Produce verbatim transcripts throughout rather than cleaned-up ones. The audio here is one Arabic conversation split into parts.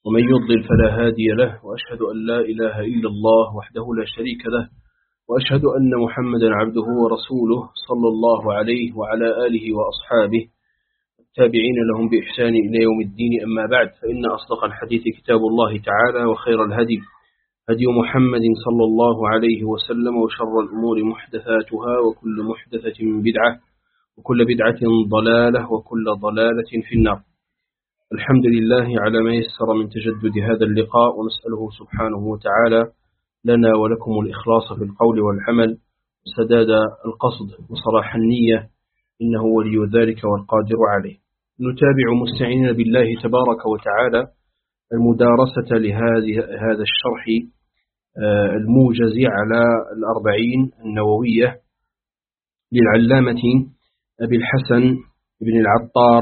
ومن يضلل فلا هادي له، وأشهد أن لا إله إلا الله وحده لا شريك له، وأشهد أن محمدا عبده ورسوله صلى الله عليه وعلى آله وأصحابه التابعين لهم بإحسان إلى يوم الدين. أما بعد، فإن أصدق الحديث كتاب الله تعالى، وخير الهدي هدي محمد صلى الله عليه وسلم، وشر الأمور محدثاتها، وكل محدثة بدعة، وكل بدعة ضلالة، وكل ضلالة في النار. الحمد لله على ما يسر من تجدد هذا اللقاء، ونسأله سبحانه وتعالى لنا ولكم الإخلاص في القول والعمل، وسداد القصد وصلاح النية، إنه ولي ذلك والقادر عليه. نتابع مستعينين بالله تبارك وتعالى المدارسة لهذه هذا الشرح الموجز على الأربعين النووية للعلامة أبي الحسن بن العطار،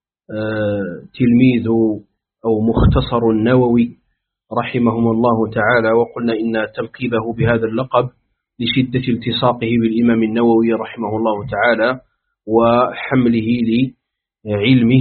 تلميذ أو مختصر النووي رحمهم الله تعالى. وقلنا إن تلقيبه بهذا اللقب لشدة التصاقه بالإمام النووي رحمه الله تعالى وحمله لعلمه.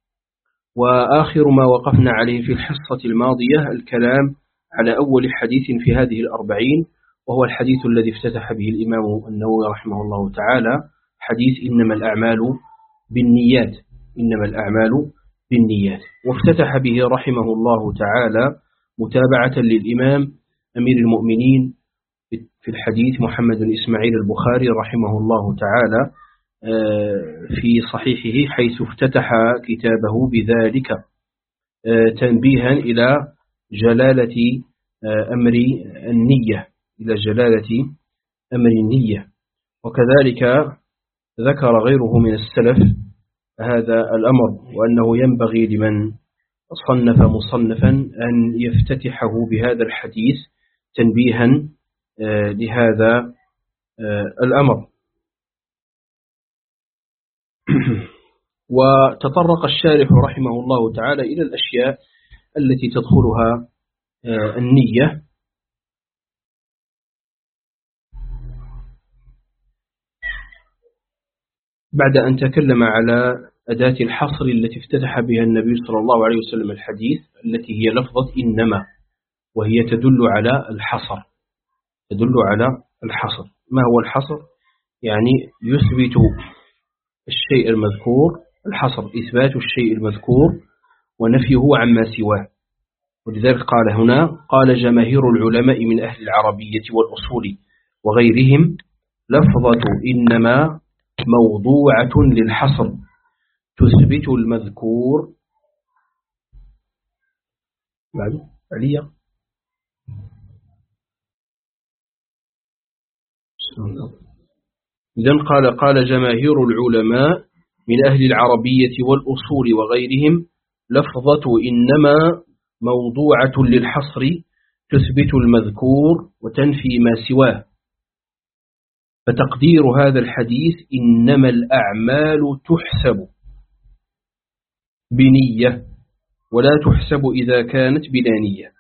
وآخر ما وقفنا عليه في الحصة الماضية الكلام على أول حديث في هذه الأربعين، وهو الحديث الذي افتتح به الإمام النووي رحمه الله تعالى، حديث إنما الأعمال بالنيات، إنما الأعمال بالنيات. وافتتح به رحمه الله تعالى متابعة للإمام أمير المؤمنين في الحديث محمد بن إسماعيل البخاري رحمه الله تعالى في صحيحه، حيث افتتح كتابه بذلك تنبيها إلى جلالة أمر النية، إلى جلالة أمر النية. وكذلك ذكر غيره من السلف هذا الأمر، وأنه ينبغي لمن صنف مصنفا أن يفتتحه بهذا الحديث تنبيها لهذا الأمر. وتطرق الشارح رحمه الله تعالى إلى الأشياء التي تدخلها النية، بعد أن تكلم على أداة الحصر التي افتتح بها النبي صلى الله عليه وسلم الحديث، التي هي لفظة إنما، وهي تدل على الحصر، تدل على الحصر. ما هو الحصر؟ يعني يثبت الشيء المذكور، الحصر إثبات الشيء المذكور ونفيه عما سواه. ولذلك قال هنا، قال جماهير العلماء من أهل العربية والأصول وغيرهم لفظة إنما موضوعة للحصر تثبت المذكور. بعد عليا إذن قال قال جماهير العلماء من أهل العربية والأصول وغيرهم لفظة إنما موضوعة للحصر تثبت المذكور وتنفي ما سواه. فتقدير هذا الحديث إنما الأعمال تحسب بنية، ولا تحسب إذا كانت بلا نية.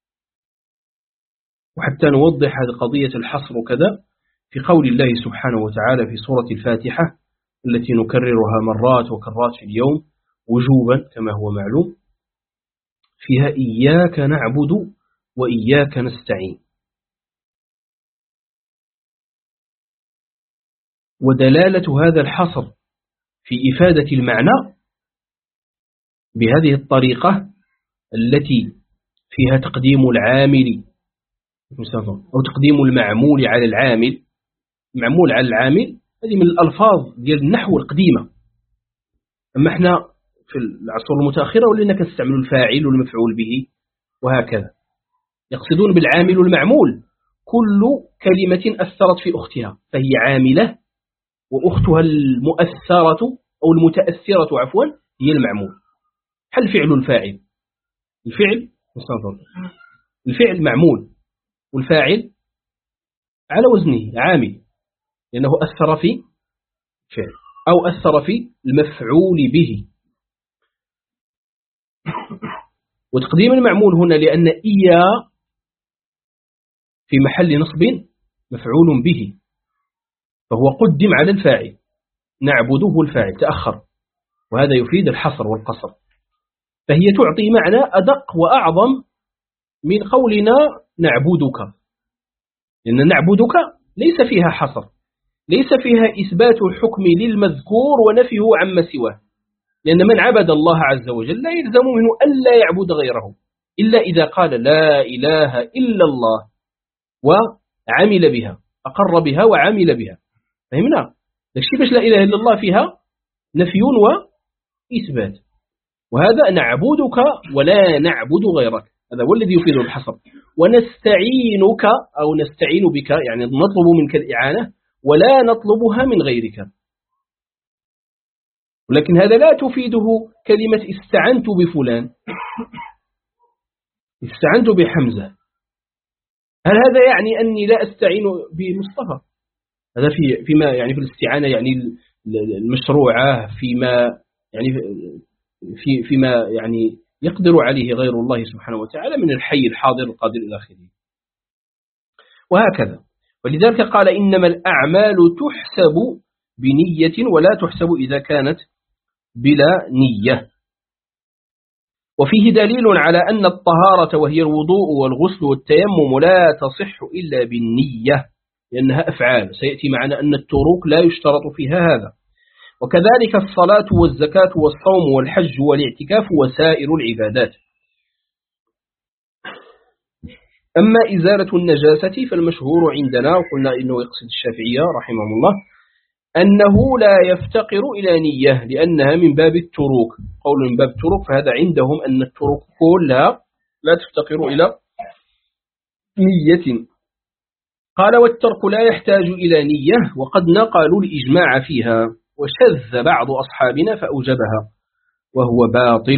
وحتى نوضح هذه قضية الحصر كذا في قول الله سبحانه وتعالى في سورة الفاتحة التي نكررها مرات وكرات في اليوم وجوبا كما هو معلوم، فيها إياك نعبد وإياك نستعين. ودلالة هذا الحصر في إفادة المعنى بهذه الطريقة التي فيها تقديم العامل أو تقديم المعمول على العامل، معمول على العامل، هذه من الألفاظ ديال النحو القديمة. أما احنا في العصور المتأخرة ولينا كنستعمل الفاعل والمفعول به وهكذا. يقصدون بالعامل والمعمول كل كلمة أثرت في أختها فهي عاملة، وأختها المؤثرة أو المتأثرة عفوا هي المعمول. هل فعل الفاعل؟ الفعل الفعل معمول، والفاعل على وزنه عامل، لأنه أثر في فعل أو أثر في المفعول به. وتقديم المعمول هنا لأن إيا في محل نصب مفعول به، فهو قدم على الفاعل، نعبده الفاعل تأخر، وهذا يفيد الحصر والقصر. فهي تعطي معنى أدق وأعظم من قولنا نعبدك، لأن نعبدك ليس فيها حصر، ليس فيها إثبات الحكم للمذكور ونفيه عما سواه، لأن من عبد الله عز وجل لا يلزم منه ألا يعبد غيره إلا إذا قال لا إله إلا الله وعمل بها، أقر بها وعمل بها. فهمنا؟ لكن باش لا إله إلا الله فيها نفي وإثبات، وهذا نعبدك ولا نعبد غيرك، هذا هو الذي يفيد الحصر. ونستعينك أو نستعين بك يعني نطلب منك الإعانة ولا نطلبها من غيرك، ولكن هذا لا تفيده كلمة استعنت بفلان، استعنت بحمزة، هل هذا يعني أني لا أستعين بمصطفى؟ هذا في فيما يعني في الاستعانة يعني المشروعة، فيما يعني في فيما يعني يقدر عليه غير الله سبحانه وتعالى من الحي الحاضر القادر إلى آخره. وهكذا، ولذلك قال إنما الأعمال تحسب بنية ولا تحسب إذا كانت بلا نية. وفيه دليل على أن الطهارة وهي الوضوء والغسل والتيمم لا تصح إلا بالنية، لأنها أفعال، سيأتي معنا أن التروك لا يشترط فيها هذا. وكذلك الصلاة والزكاة والصوم والحج والاعتكاف وسائر العبادات. أما إزالة النجاسة فالمشهور عندنا، وقلنا إنه يقصد الشافعية رحمه الله، أنه لا يفتقر إلى نية لأنها من باب التروك. قول من باب التروك، فهذا عندهم أن التروك كلها لا تفتقر إلى نية. قال والترك لا يحتاج إلى نية، وقد نقلوا الإجماع فيها، وشذ بعض أصحابنا فأوجبها وهو باطل.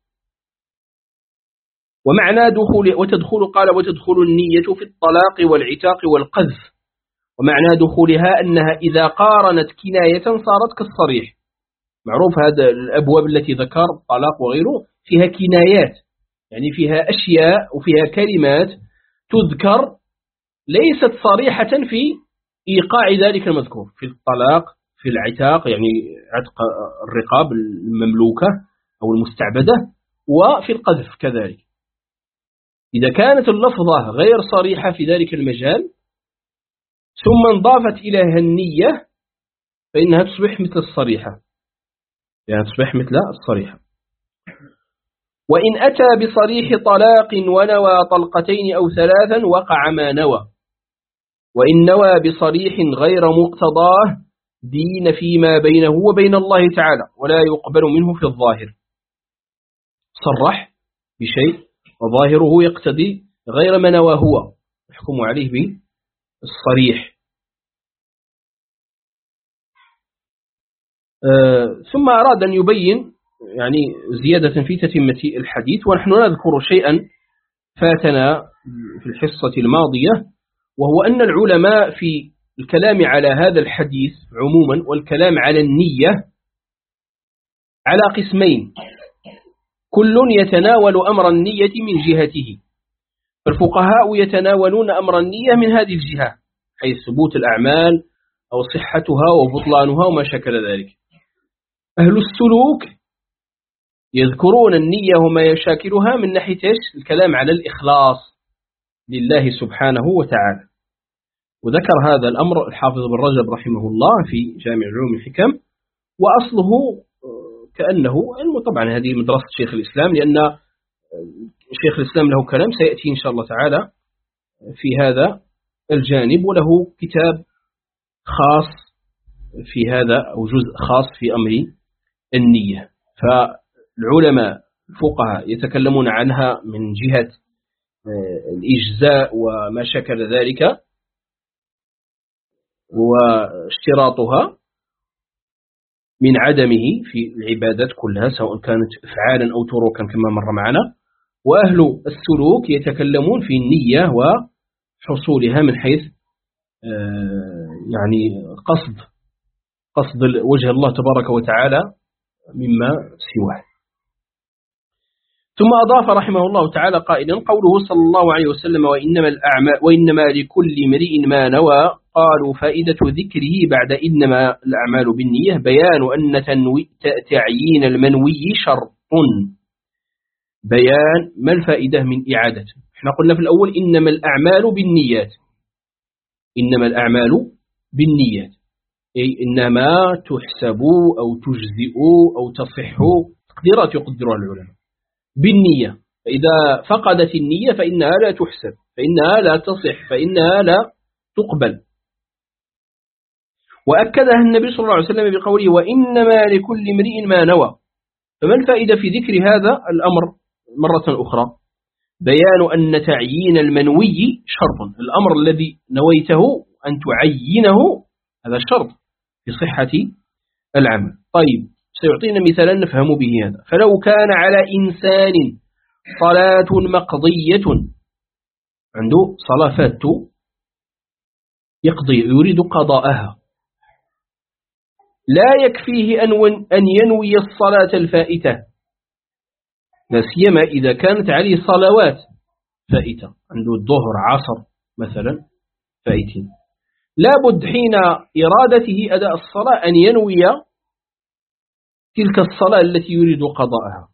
ومعنى دخول وتدخل قال وتدخل النية في الطلاق والعتاق والقذف، ومعنى دخولها أنها إذا قارنت كناية صارت كالصريح. معروف هذا الأبواب التي ذكر الطلاق وغيره فيها كنايات، يعني فيها أشياء وفيها كلمات تذكر ليست صريحة في إيقاع ذلك المذكور، في الطلاق، في العتاق يعني عتق الرقاب المملوكة أو المستعبدة، وفي القذف كذلك. إذا كانت اللفظة غير صريحة في ذلك المجال ثم انضافت إليها النية فإنها تصبح مثل الصريحة، يعني تصبح مثل الصريحة. وإن أتى بصريح طلاق ونوى طلقتين أو ثلاثا وقع ما نوى، وإن نوى بصريح غير مقتضاه دين فيما بينه وبين الله تعالى ولا يقبل منه في الظاهر. صرح بشيء وظاهره يقتضي غير ما نوى هو، يحكم عليه بالصريح. آه ثم أراد أن يبين يعني زيادة في تتمة الحديث، ونحن نذكر شيئا فاتنا في الحصة الماضية، وهو أن العلماء في الكلام على هذا الحديث عموما والكلام على النية على قسمين، كل يتناول أمر النية من جهته. فالفقهاء يتناولون أمر النية من هذه الجهة، حيث ثبوت الأعمال أو صحتها وبطلانها وما شكل ذلك. أهل السلوك يذكرون النية وما يشاكلها من ناحية الكلام على الإخلاص لله سبحانه وتعالى. وذكر هذا الأمر الحافظ بن رجب رحمه الله في جامع علوم الحكم، وأصله كأنه طبعا هذه مدرسة شيخ الإسلام، لأن شيخ الإسلام له كلام سيأتي إن شاء الله تعالى في هذا الجانب، وله كتاب خاص في هذا أو جزء خاص في أمر النية. فالعلماء الفقهاء يتكلمون عنها من جهة الإجزاء وما شكل ذلك واشتراطها من عدمه في العبادات كلها سواء كانت إفعالا أو تروكا كما مر معنا. وأهل السلوك يتكلمون في النية وحصولها من حيث يعني قصد قصد وجه الله تبارك وتعالى مما سواه. ثم أضاف رحمه الله تعالى قائلا قوله صلى الله عليه وسلم وإنما, الأعمال وإنما لكل امرئ ما نوى، قالوا فائدة ذكره بعد إنما الأعمال بالنية بيان أن تعيين المنوي شرط، بيان ما الفائدة من إعادة. احنا قلنا في الأول إنما الأعمال بالنيات، إنما الأعمال بالنيات، أي إنما تحسب أو تجزئ أو تصح، تقديرات يقدرها العلماء بالنية. فإذا فقدت النية فإنها لا تحسب، فإنها لا تصح، فإنها لا تقبل. وأكدها النبي صلى الله عليه وسلم بقوله وإنما لكل امرئ ما نوى. فما الفائدة في ذكر هذا الأمر مرة أخرى؟ بيان أن تعيين المنوي شرط، الأمر الذي نويته أن تعينه هذا شرط في صحة العمل. طيب سيعطينا مثالا نفهم به هذا. فلو كان على إنسان صلاة مقضية، عنده صلاة فات يقضي يريد قضاءها، لا يكفيه أن ينوي الصلاة الفائتة، لا سيما إذا كانت عليه صلوات فائتة، عنده الظهر عصر مثلا فائتين، لابد حين إرادته أداء الصلاة أن ينوي تلك الصلاة التي يريد قضاءها.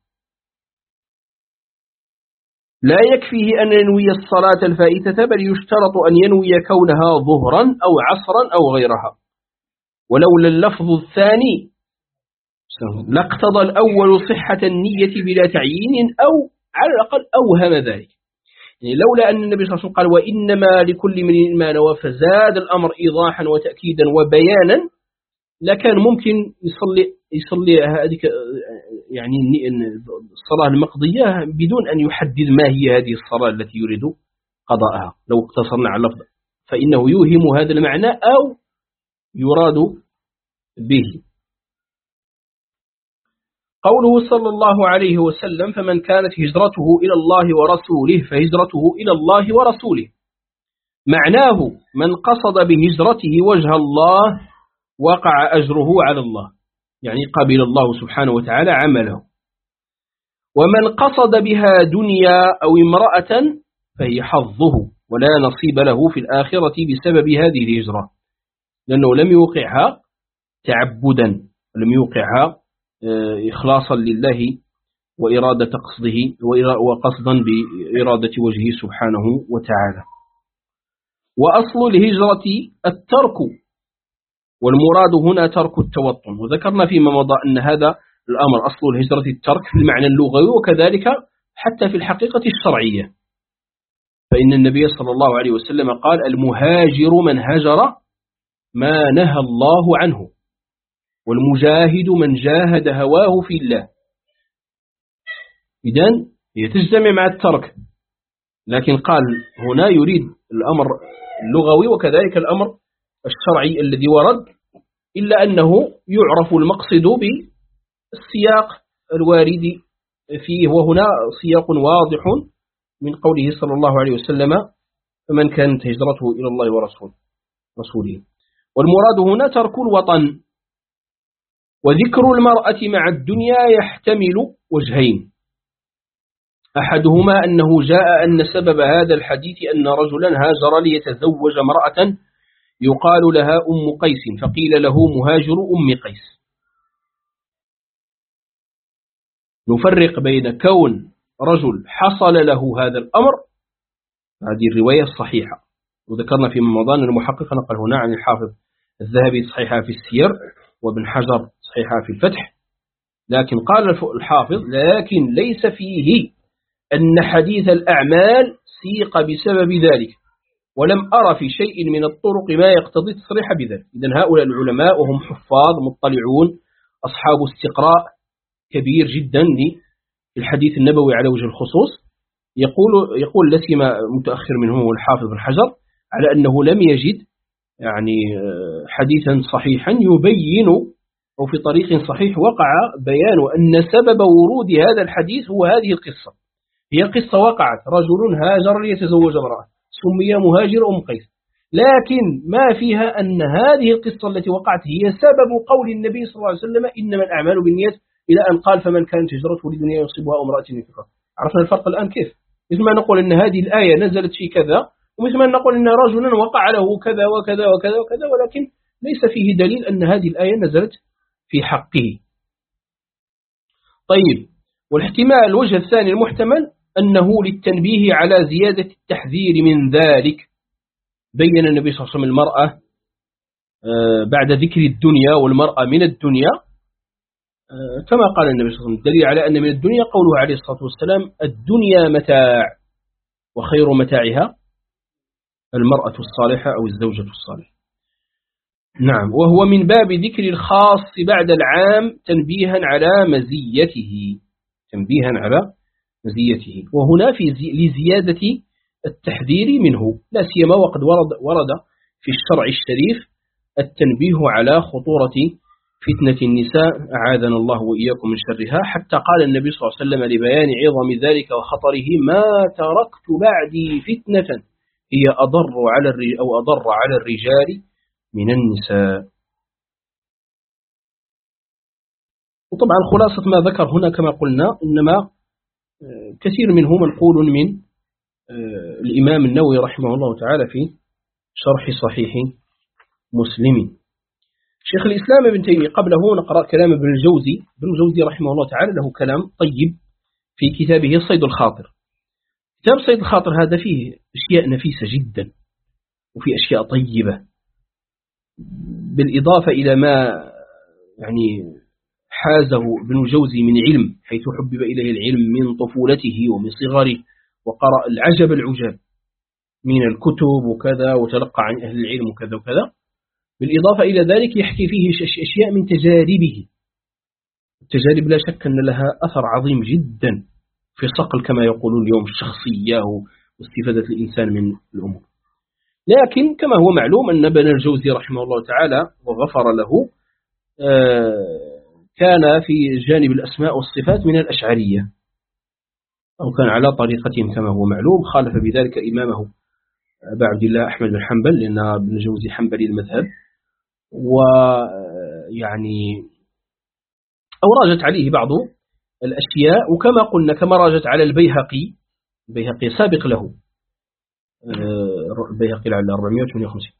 لا يكفيه أن ينوي الصلاة الفائتة، بل يشترط أن ينوي كونها ظهرا أو عصرا أو غيرها. ولولا اللفظ الثاني لاقتضى الأول صحة النية بلا تعيين، أو على الأقل أوهم ذلك. يعني لولا أن النبي صلى الله عليه وسلم قال وإنما لكل امرئ ما نوى، فزاد الأمر إيضاحا وتأكيدا وبيانا، لكان ممكن يصلي يصلي هذه يعني الصلاة المقضية بدون أن يحدد ما هي هذه الصلاة التي يريد قضاءها لو اقتصرنا على اللفظ، فإنه يوهم هذا المعنى أو يراد به. قوله صلى الله عليه وسلم فمن كانت هجرته إلى الله ورسوله فهجرته إلى الله ورسوله، معناه من قصد بهجرته وجه الله وقع أجره على الله، يعني قبل الله سبحانه وتعالى عمله. ومن قصد بها دنيا أو امرأة فهي حظه ولا نصيب له في الآخرة بسبب هذه الهجرة، لأنه لم يوقعها تعبدا، لم يوقعها إخلاصا لله وإرادة قصده وقصدا بإرادة وجهه سبحانه وتعالى. وأصل الهجرة الترك، والمراد هنا ترك التوطن، وذكرنا فيما مضى أن هذا الأمر أصل الهجرة الترك في المعنى اللغوي وكذلك حتى في الحقيقة الشرعية. فإن النبي صلى الله عليه وسلم قال المهاجر من هجر ما نهى الله عنه، والمجاهد من جاهد هواه في الله. إذن هي تجتمع مع الترك، لكن قال هنا يريد الأمر اللغوي وكذلك الأمر الشرعي الذي ورد، إلا أنه يعرف المقصد بالسياق الوارد فيه، وهنا سياق واضح من قوله صلى الله عليه وسلم فمن كانت هجرته إلى الله ورسوله رسوله. والمراد هنا ترك الوطن. وذكر المرأة مع الدنيا يحتمل وجهين، أحدهما أنه جاء أن سبب هذا الحديث أن رجلا هاجر ليتزوج امرأة يقال لها أم قيس، فقيل له مهاجر أم قيس. نفرق بين كون رجل حصل له هذا الأمر، هذه الرواية الصحيحة، وذكرنا في رمضان المحقق نقل هنا عن الحافظ الذهبي صحيحة في السير وابن حجر صحيحة في الفتح، لكن قال الحافظ لكن ليس فيه أن حديث الأعمال سيق بسبب ذلك، ولم أرى في شيء من الطرق ما يقتضي التصريح بذلك. إذن هؤلاء العلماء وهم حفاظ مطلعون أصحاب استقراء كبير جدا للحديث النبوي على وجه الخصوص، يقول يقول لسما متأخر منه الحافظ بن حجر على أنه لم يجد يعني حديثا صحيحا يبين أو في طريق صحيح وقع بيان أن سبب ورود هذا الحديث هو هذه القصة. هي قصة وقعت، رجل هاجر ليتزوج امرأة سمي مهاجر أم قيس، لكن ما فيها أن هذه القصة التي وقعت هي سبب قول النبي صلى الله عليه وسلم إنما الأعمال بالنيات، إلى أن قال فمن كانت هجرته لدنيا يصيبها امرأة ينفقها. عرفنا الفرق الآن كيف؟ مثل ما نقول أن هذه الآية نزلت في كذا، ومثل ما نقول أن رجلا وقع له كذا وكذا وكذا وكذا، ولكن ليس فيه دليل أن هذه الآية نزلت في حقه. طيب، والاحتمال الوجه الثاني المحتمل أنه للتنبيه على زيادة التحذير من ذلك. بين النبي صلى الله عليه وسلم المرأة بعد ذكر الدنيا والمرأة من الدنيا، كما قال النبي صلى الله عليه وسلم. الدليل على أن من الدنيا قوله عليه الصلاة والسلام: الدنيا متاع وخير متاعها المرأة الصالحة أو الزوجة الصالحة. نعم، وهو من باب ذكر الخاص بعد العام تنبيها على مزيته تنبيها على مزيته وهنا في زي لزيادة التحذير منه، لا سيما وقد ورد ورد في الشرع الشريف التنبيه على خطورة فتنة النساء أعاذنا الله وإياكم من شرها، حتى قال النبي صلى الله عليه وسلم لبيان عظم ذلك وخطره: ما تركت بعدي فتنة هي أضر على أو أضر على الرجال من النساء. وطبعا خلاصة ما ذكر هنا كما قلنا إنما كثير منه منقول من الإمام النووي رحمه الله تعالى في شرح صحيح مسلم. شيخ الإسلام ابن تيمية قبله نقرأ كلام ابن الجوزي. ابن الجوزي رحمه الله تعالى له كلام طيب في كتابه صيد الخاطر. كتاب صيد الخاطر هذا فيه أشياء نفيسة جدا وفي أشياء طيبة، بالإضافة إلى ما يعني حازه ابن الجوزي من علم، حيث حبب إليه العلم من طفولته ومن صغره، وقرأ العجب العجاب من الكتب وكذا، وتلقى عن أهل العلم وكذا وكذا. بالإضافة إلى ذلك يحكي فيه أشياء من تجاربه. التجارب لا شك أن لها أثر عظيم جدا في صقل كما يقولون اليوم الشخصية واستفادة الإنسان من الأمور. لكن كما هو معلوم أن ابن الجوزي رحمه الله تعالى وغفر له كان في جانب الأسماء والصفات من الأشعرية، أو كان على طريقتهم كما هو معلوم. خالف بذلك إمامه أبا عبد الله أحمد بن حنبل، لأن ابن الجوزي حنبلي المذهب، ويعني أو راجت عليه بعض الأشياء. وكما قلنا كما راجت على البيهقي، البيهقي سابق له، البيهقي على أربعمائة وثمانية وخمسين،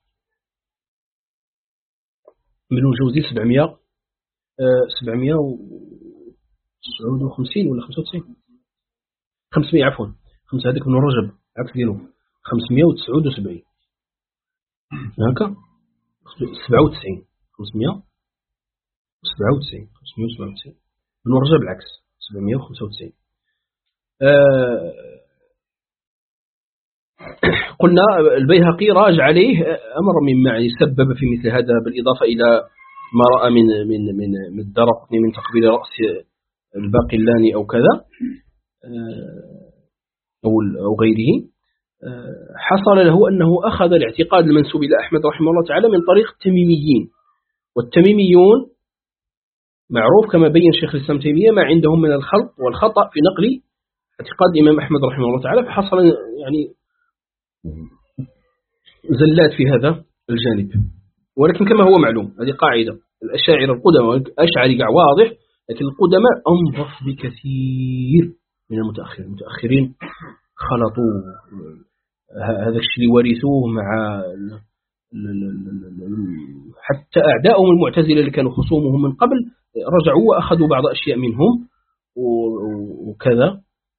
ابن الجوزي سبعمائة سبعمائة وتسعة وخمسين ولا خمسة وتسعين، خمسمائة عفوا، خمسة هذيك من الرجب عكس دينه، خمسمائة وتسعة وسبعين هكا، سبعة وتسعين، خمسمائة وسبعة وتسعين، خمسمائة وسبعة وتسعين من الرجب العكس، سبعمائة وخمسة وتسعين. أه قلنا البيهقي راج عليه أمر مما يسبب في مثل هذا، بالإضافة إلى ما رأى من من من من الدرقطني من تقبيل رأس الباقلاني أو كذا أو أو غيره. حصل له أنه أخذ الاعتقاد المنسوب إلى أحمد رحمه الله تعالى من طريق التميميين، والتميميون معروف كما بين شيخ الإسلام تيمية ما عندهم من الخلط والخطأ في نقل اعتقاد الإمام أحمد رحمه الله تعالى، فحصل يعني زلات في هذا الجانب. ولكن كما هو معلوم هذه قاعدة، الأشاعرة القدماء الأشعري قاع واضح، لكن القدماء أنظف بكثير من المتأخرين. المتأخرين خلطوا هذا الشيء ورثوه مع حتى أعدائهم المعتزلة اللي كانوا خصومهم من قبل رجعوا وأخذوا بعض أشياء منهم وكذا،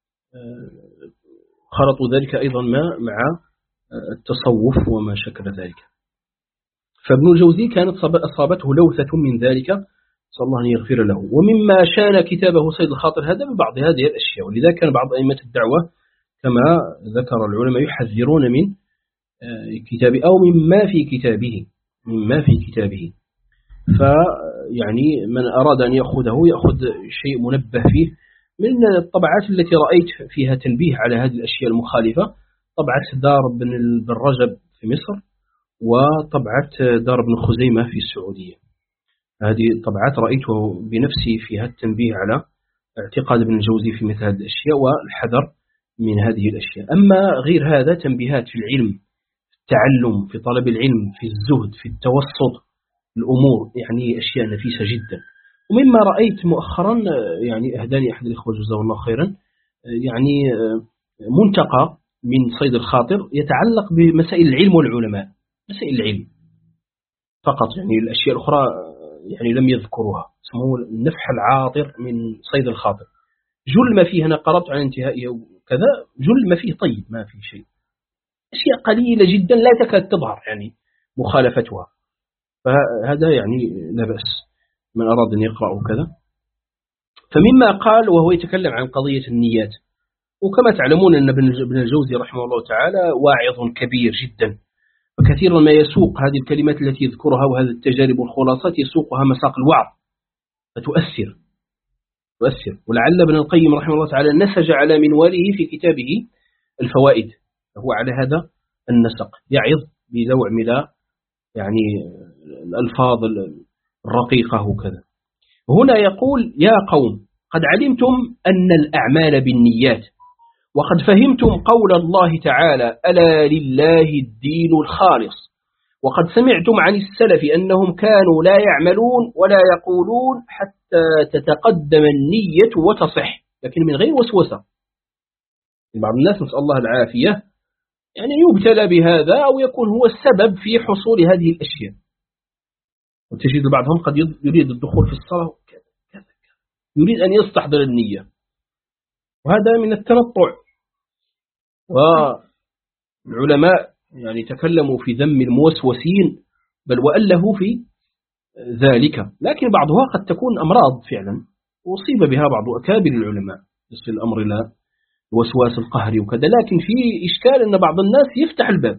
خلطوا ذلك أيضا ما مع التصوف وما شكل ذلك. فابن الجوزي كانت أصابته لوثة من ذلك، صلى الله أن يغفر له. ومما شان كتابه صيد الخاطر هذا ببعض هذه الأشياء، ولذا كان بعض أئمة الدعوة كما ذكر العلماء يحذرون من كتابه أو مما في كتابه مما في كتابه فيعني من أراد أن يأخذه يأخذ شيء منبه فيه من الطبعات التي رأيت فيها تنبيه على هذه الأشياء المخالفة، طبعة دار بن رجب في مصر وطبعة دار بن خزيمة في السعودية. هذه طبعات رأيته بنفسي فيها التنبيه على اعتقاد ابن الجوزي في مثل هذه الأشياء والحذر من هذه الأشياء. أما غير هذا تنبيهات في العلم، في التعلم، في طلب العلم، في الزهد، في التوسط الأمور، يعني أشياء نفيسة جدا. ومما رأيت مؤخرا يعني أهداني أحد الإخوة جزاه الله خيرا يعني منتقى من صيد الخاطر يتعلق بمسائل العلم والعلماء، مسائل العلم فقط، يعني الأشياء الأخرى يعني لم يذكروها، اسمه النفح العاطر من صيد الخاطر. جل ما فيه، أنا قربت على انتهائه وكذا، جل ما فيه طيب، ما فيه شيء، أشياء قليلة جدا لا تكاد تظهر يعني مخالفتها. فهذا يعني لا بأس من أراد أن يقرأ وكذا. فمما قال وهو يتكلم عن قضية النيات، وكما تعلمون أن ابن الجوزي رحمه الله تعالى واعظ كبير جدا، وكثيرا ما يسوق هذه الكلمات التي يذكرها وهذه التجارب والخلاصات يسوقها مساق الوعظ فتؤثر تؤثر. ولعل ابن القيم رحمه الله تعالى نسج على منواله في كتابه الفوائد، هو على هذا النسق يعظ بنوع من يعني الألفاظ الرقيقة وكذا. هنا يقول: يا قوم قد علمتم أن الأعمال بالنيات، وقد فهمتم قول الله تعالى: ألا لله الدين الخالص. وقد سمعتم عن السلف أنهم كانوا لا يعملون ولا يقولون حتى تتقدم النية وتصح، لكن من غير وسوسة. بعض الناس نسأل الله العافية يعني يبتلى بهذا أو يكون هو السبب في حصول هذه الأشياء، وتجد بعضهم قد يريد الدخول في الصلاة كذا كذا، يريد أن يستحضر النية، وهذا من التنطع. والعلماء يعني تكلموا في ذم الموسوسين بل وألهوا في ذلك، لكن بعضها قد تكون أمراض فعلا أصيب بها بعض أكابر العلماء، يصل الأمر إلى الوسواس القهري وكذا. لكن في إشكال أن بعض الناس يفتح الباب،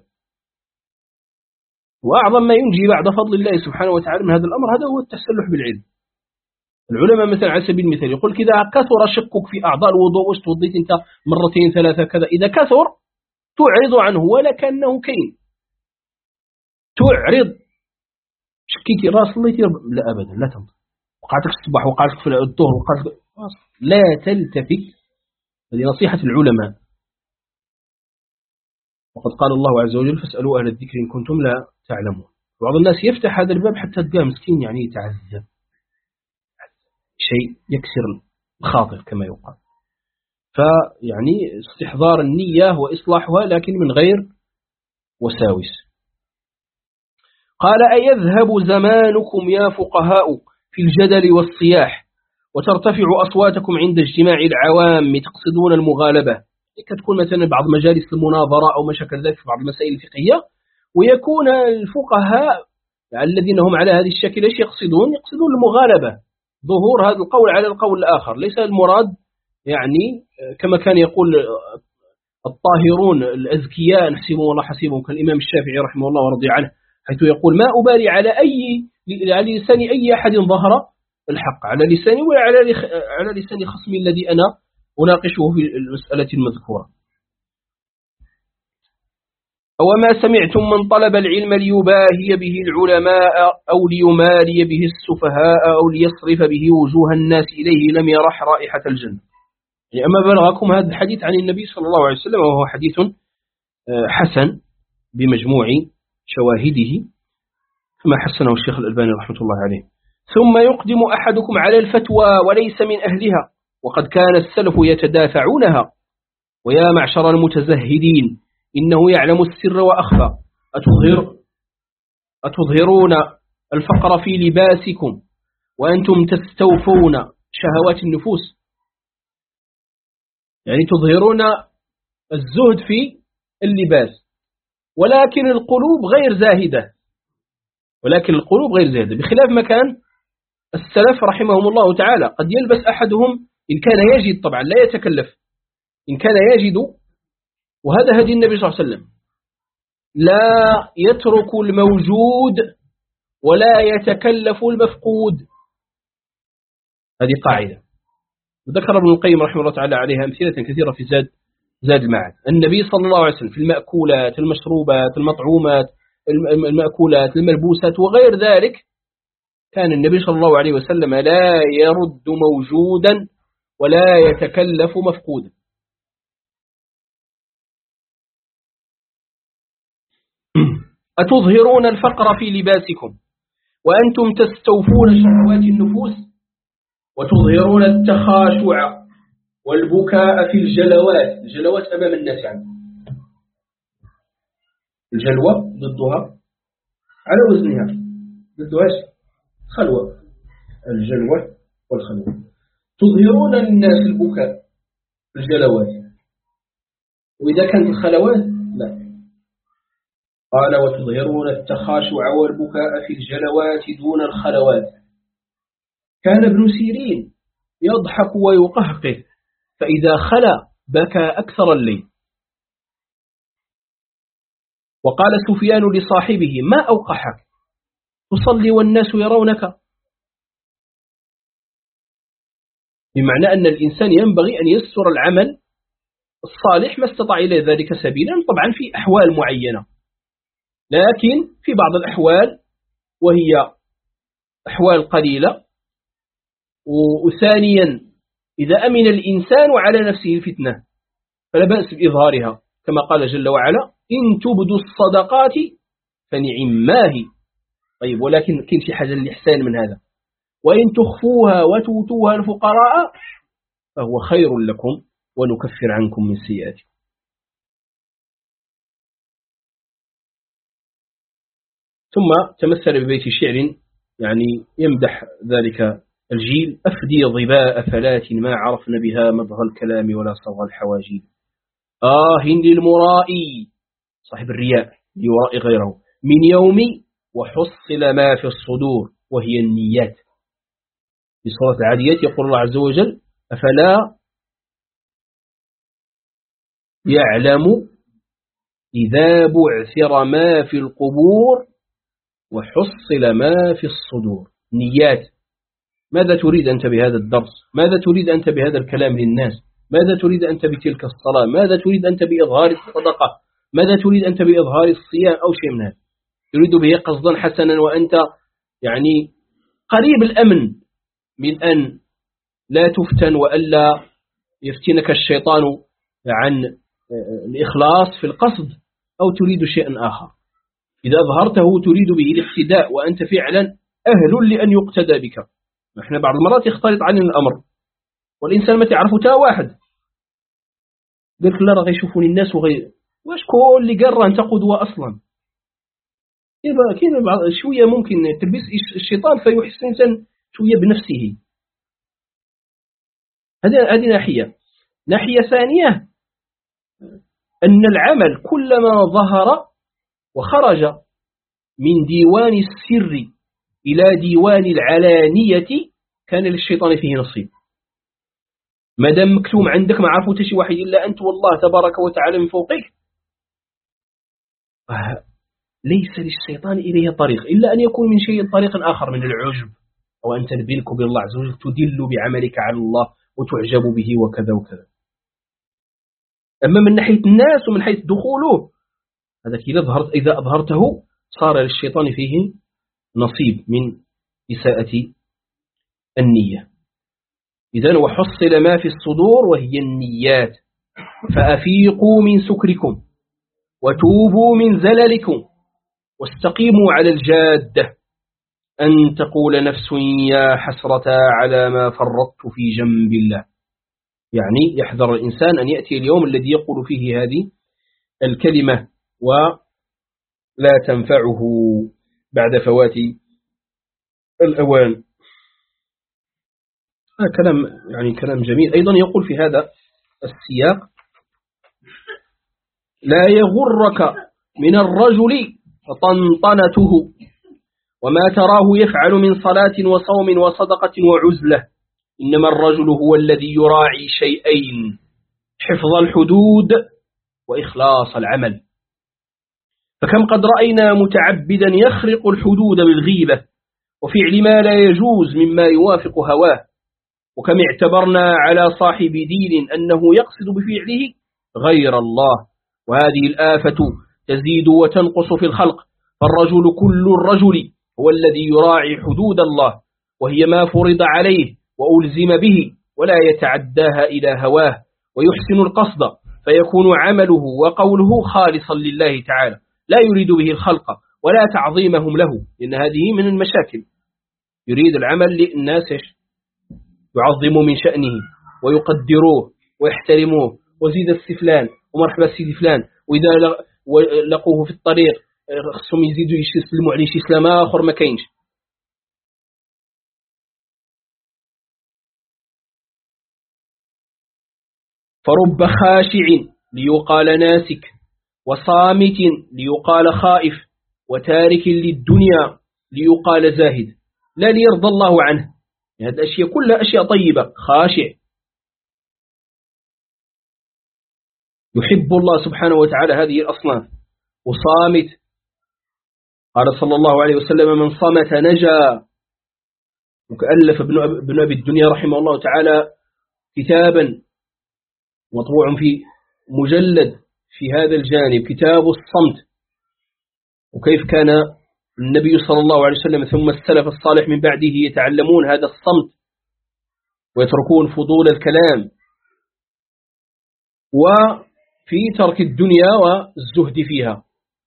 وأعظم ما ينجي بعد فضل الله سبحانه وتعالى من هذا الأمر هذا هو التسلح بالعلم. العلماء مثلا على سبيل المثال يقول إذا كثر شكك في أعضاء الوضوء، وش توضيت أنت مرتين ثلاثة كذا، إذا كثر تعرض عنه ولا كأنه كين، تعرض شكيك راس الله يطير، لا أبدا لا تنظر، وقعتك الصباح وقعتك في الظهر وقعتك، لا تلتفت. هذه نصيحة العلماء. وقد قال الله عز وجل: فاسألوا أهل الذكر إن كنتم لا تعلمون. بعض الناس يفتح هذا الباب حتى تلقاه مسكين يعني يتعذب، شيء يكسر الخاطر كما يقال. فيعني استحضار النية وإصلاحها لكن من غير وساوس. قال: أيذهب زمانكم يا فقهاء في الجدل والصياح، وترتفع أصواتكم عند اجتماع العوام تقصدون المغالبة. كتكون مثلا بعض مجالس المناظرة أو ما شكل ذلك في بعض المسائل الفقهية، ويكون الفقهاء الذين هم على هذه الشكل ايش يقصدون؟ يقصدون المغالبة، ظهور هذا القول على القول الآخر. ليس المراد يعني كما كان يقول الطاهرون الأذكياء نحسبهم الله حسيبهم، كالإمام الشافعي رحمه الله ورضي عنه، حيث يقول: ما أبالي على أي على لسان أي أحد ظهر الحق، على لساني ولا على على لسان خصمي الذي أنا أناقشه في المسألة المذكورة. أوما سمعتم من طلب العلم ليباهي به العلماء أو ليماري به السفهاء أو ليصرف به وجوه الناس إليه لم يرح رائحة الجنة. يعني أما بلغكم هذا الحديث عن النبي صلى الله عليه وسلم، وهو حديث حسن بمجموع شواهده كما حسنه الشيخ الألباني رحمة الله عليه. ثم يقدم أحدكم على الفتوى وليس من أهلها، وقد كان السلف يتدافعونها. ويا معشر المتزهدين إنه يعلم السر وأخفى، أتظهر أتظهرون الفقر في لباسكم وأنتم تستوفون شهوات النفوس. يعني تظهرون الزهد في اللباس ولكن القلوب غير زاهدة، ولكن القلوب غير زاهدة، بخلاف ما كان السلف رحمهم الله تعالى. قد يلبس أحدهم إن كان يجد، طبعا لا يتكلف، إن كان يجد، وهذا هدي النبي صلى الله عليه وسلم، لا يترك الموجود ولا يتكلف المفقود. هذه قاعدة وذكر ابن القيم رحمه الله تعالى عليها أمثلة كثيرة في زاد زاد المعاد. النبي صلى الله عليه وسلم في المأكولات، المشروبات، المطعومات، المأكولات، الملبوسات وغير ذلك، كان النبي صلى الله عليه وسلم لا يرد موجودا ولا يتكلف مفقودا. أتظهرون الفقر في لباسكم وأنتم تستوفون شهوات النفوس، وتظهرون التخاشع والبكاء في الجلوات. الجلوات أمام الناس، يعني الجلوة ضدها على وزنها ضدها خلوة، الجلوة والخلوة. تظهرون للناس البكاء في الجلوات، وإذا كانت الخلوات لا. قال وتظهرون التخاشع والبكاء في الجلوات دون الخلوات. كان ابن سيرين يضحك ويقهقه، فإذا خلا بكى أكثر الليل. وقال سفيان لصاحبه ما أوقحك تصلي والناس يرونك، بمعنى أن الإنسان ينبغي أن يستر العمل الصالح ما استطاع إلى ذلك سبيلا، طبعا في أحوال معينة، لكن في بعض الأحوال وهي أحوال قليلة. وثانيا إذا أمن الإنسان على نفسه الفتنة فلا بأس بإظهارها، كما قال جل وعلا إن تبدوا الصدقات فنعم ما هي. طيب ولكن كاين شي حاجة الإحسان من هذا، وإن تخفوها وتؤتوها الفقراء فهو خير لكم ونكفر عنكم من سيئاتكم. ثم تمثل ببيت شعر يعني يمدح ذلك الجيل: أفدي ظباء فلات ما عرفن بها مضغ الكلام ولا صوغ الحواجيل. آه للمرائي صاحب الرياء ليرائي غيره من يوم وحصل ما في الصدور وهي النيات. في سورة العاديات يقول الله عز وجل: أفلا يعلم إذا بعثر ما في القبور وحصل ما في الصدور. نيات. ماذا تريد أنت بهذا الدرس؟ ماذا تريد أنت بهذا الكلام للناس؟ ماذا تريد أنت بتلك الصلاة؟ ماذا تريد أنت بإظهار الصدقة؟ ماذا تريد أنت بإظهار الصيام أو شيء من هذا؟ تريد به قصدا حسنا وأنت يعني قريب الأمن من أن لا تفتن وألا يفتنك الشيطان عن الإخلاص في القصد، أو تريد شيئا آخر؟ إذا أظهرته تريد به الاقتداء وأنت فعلا أهل لأن يقتدى بك. نحن بعض المرات يختلط علينا الأمر والإنسان ما تعرفه تا واحد قال لك لا راه يشوفوني الناس وغير واش كل اللي قال راه أنت قدوة أصلا. يبقى كاين شوية ممكن تلبس الشيطان فيحس الإنسان شوية بنفسه. هذه هذه ناحية. ناحية ثانية أن العمل كلما ظهر وخرج من ديوان السر إلى ديوان العلانية كان للشيطان فيه نصيب. ما دام مكتوم عندك ما عرفوا شي واحد إلا أنت والله تبارك وتعالى من فوقك، ليس للشيطان إليه طريق إلا أن يكون من شيء طريق آخر من العجب، أو أن تنبلك بالله عز وجل تدل بعملك على الله وتعجب به وكذا وكذا. أما من ناحية الناس ومن حيث دخوله هذا إذا أظهرت إذا أظهرته صار للشيطان فيه نصيب من إساءة النية. إذن وحصل ما في الصدور وهي النيات. فأفيقوا من سكركم وتوبوا من زللكم واستقيموا على الجادة أن تقول نفس يا حسرة على ما فرطت في جنب الله. يعني يحذر الإنسان أن يأتي اليوم الذي يقول فيه هذه الكلمة ولا تنفعه بعد فوات الأوان. هذا كلام يعني كلام جميل. أيضا يقول في هذا السياق: لا يغرك من الرجل طنطنته وما تراه يفعل من صلاة وصوم وصدقة وعزلة، إنما الرجل هو الذي يراعي شيئين: حفظ الحدود وإخلاص العمل. فكم قد رأينا متعبدا يخرق الحدود بالغيبة وفعل ما لا يجوز مما يوافق هواه، وكم اعتبرنا على صاحب دين أنه يقصد بفعله غير الله. وهذه الآفة تزيد وتنقص في الخلق، فالرجل كل الرجل هو الذي يراعي حدود الله وهي ما فرض عليه وألزم به، ولا يتعداها إلى هواه، ويحسن القصد فيكون عمله وقوله خالصا لله تعالى لا يريد به الخلق ولا تعظيمهم له، لأن هذه من المشاكل. يريد العمل للناس يعظموا من شأنه ويقدروه ويحترموه، وزيد السفلان ومرحبا السيد فلان، وإذا لقوه في الطريق خصهم يزيدوا يسلموا عليه شي سلام آخر ما كاينش. فرب خاشع ليقال ناسك، وصامت ليقال خائف، وتارك للدنيا ليقال زاهد، لا ليرضى الله عنه. هذه الأشياء كلها أشياء طيبة. خاشع يحب الله سبحانه وتعالى هذه الأصناف. وصامت، قال صلى الله عليه وسلم: من صمت نجا. وكألف ابن أبي الدنيا رحمه الله تعالى كتابا مطبوع في مجلد في هذا الجانب، كتاب الصمت، وكيف كان النبي صلى الله عليه وسلم ثم السلف الصالح من بعده يتعلمون هذا الصمت ويتركون فضول الكلام وفي ترك الدنيا والزهد فيها.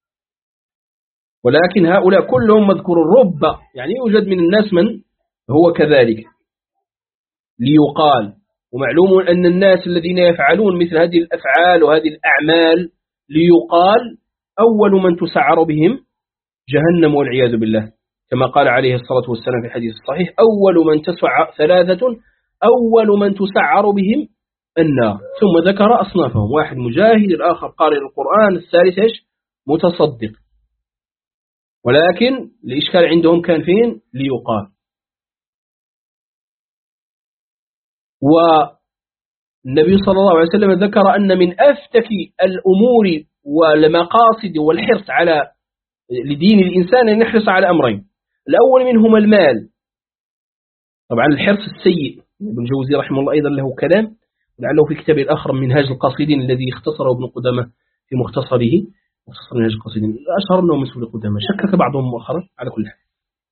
ولكن هؤلاء كلهم مذكور الرب، يعني يوجد من الناس من هو كذلك. ليقال، ومعلوم أن الناس الذين يفعلون مثل هذه الأفعال وهذه الأعمال ليقال أول من تسعر بهم جهنم والعياذ بالله، كما قال عليه الصلاة والسلام في الحديث الصحيح: أول من تسعر ثلاثة أول من تسعر بهم النار. ثم ذكر أصنافهم: واحد مجاهد، الآخر قارئ القرآن، الثالث إيش؟ متصدق. ولكن الإشكال عندهم كان فين؟ ليقال. والنبي صلى الله عليه وسلم ذكر أن من أفتك الأمور والمقاصد والحرص على لدين الإنسان أن يحرص على أمرين. الأول منهما المال، طبعا الحرص السيء. ابن جوزي رحمه الله أيضا له كلام، لعله في كتابه الآخر منهاج القاصدين الذي اختصره ابن قدامة في مختصره، مختصر منهاج القاصدين، أشهر أنه من سوري قدامة، شكك بعضهم مؤخرا. على كل حال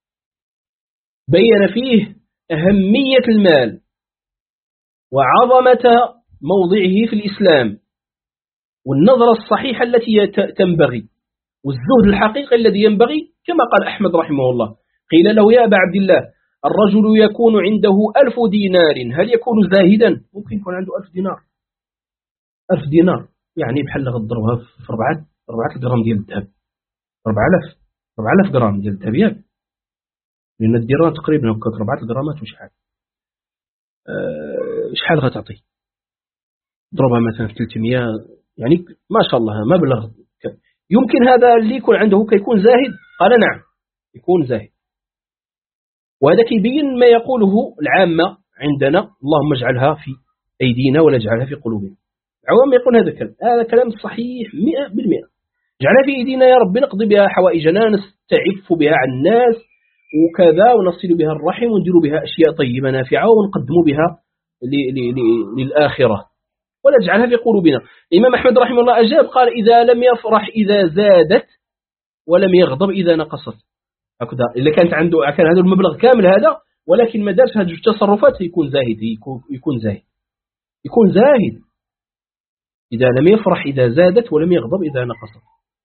بين فيه أهمية المال وعظمة موضعه في الإسلام، والنظرة الصحيحة التي تنبغي، والزهد الحقيقي الذي ينبغي. كما قال أحمد رحمه الله: قيل له: يا أبا عبد الله، الرجل يكون عنده ألف دينار، هل يكون زاهدا؟ ممكن يكون عنده ألف دينار، ألف دينار يعني بحال غضربها في أربعة أربعة جرام ديال الذهب، أربعة آلاف أربعة آلاف جرام ديال الذهب، ياك؟ لأن الديران تقريبا هكاك أربعة جرامات وشحال. أه شحال غتعطي؟ ضربها مثلا في ثلاثمية، يعني ما شاء الله مبلغ. يمكن هذا اللي يكون عنده كيكون زاهد؟ قال نعم، يكون زاهد. وهذا كيبين ما يقوله العامة عندنا: اللهم اجعلها في أيدينا ولا اجعلها في قلوبنا. العوام يقول هذا الكلام، هذا كلام صحيح مئة بالمئة. اجعلها في أيدينا يا رب، نقضي بها حوائجنا، نستعف بها عن الناس وكذا، ونصل بها الرحم، وندير بها أشياء طيبة نافعة، ونقدم بها للآخرة، ولا اجعلها في قلوبنا. الإمام أحمد رحمه الله أجاب قال: إذا لم يفرح إذا زادت، ولم يغضب إذا نقصت. هكذا إذا كانت عنده كان هذا المبلغ كامل هذا، ولكن ما دارش هذه التصرفات، يكون زاهد، يكون زاهد يكون زاهد إذا لم يفرح إذا زادت، ولم يغضب إذا نقصت.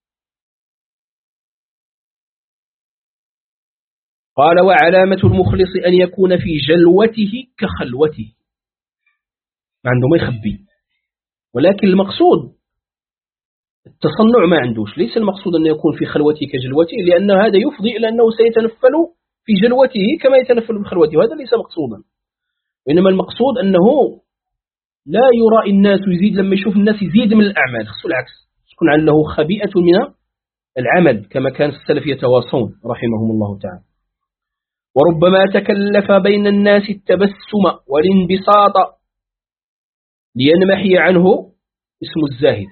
قال: وعلامة المخلص أن يكون في جلوته كخلوته، ما عنده ما يخبي. ولكن المقصود التصنع ما عندوش، ليس المقصود أن يكون في خلوته كجلوته، لأن هذا يفضي إلى أنه سيتنفل في جلوته كما يتنفل بخلوته، وهذا ليس مقصودا. وإنما المقصود أنه لا يرى الناس ويزيد، لما يشوف الناس يزيد من الأعمال، خصو العكس، تكون عنده خبيئة من العمل كما كان السلف يتواصون رحمهم الله تعالى. وربما تكلف بين الناس التبسم والانبساط لينمحي عنه اسم الزاهد.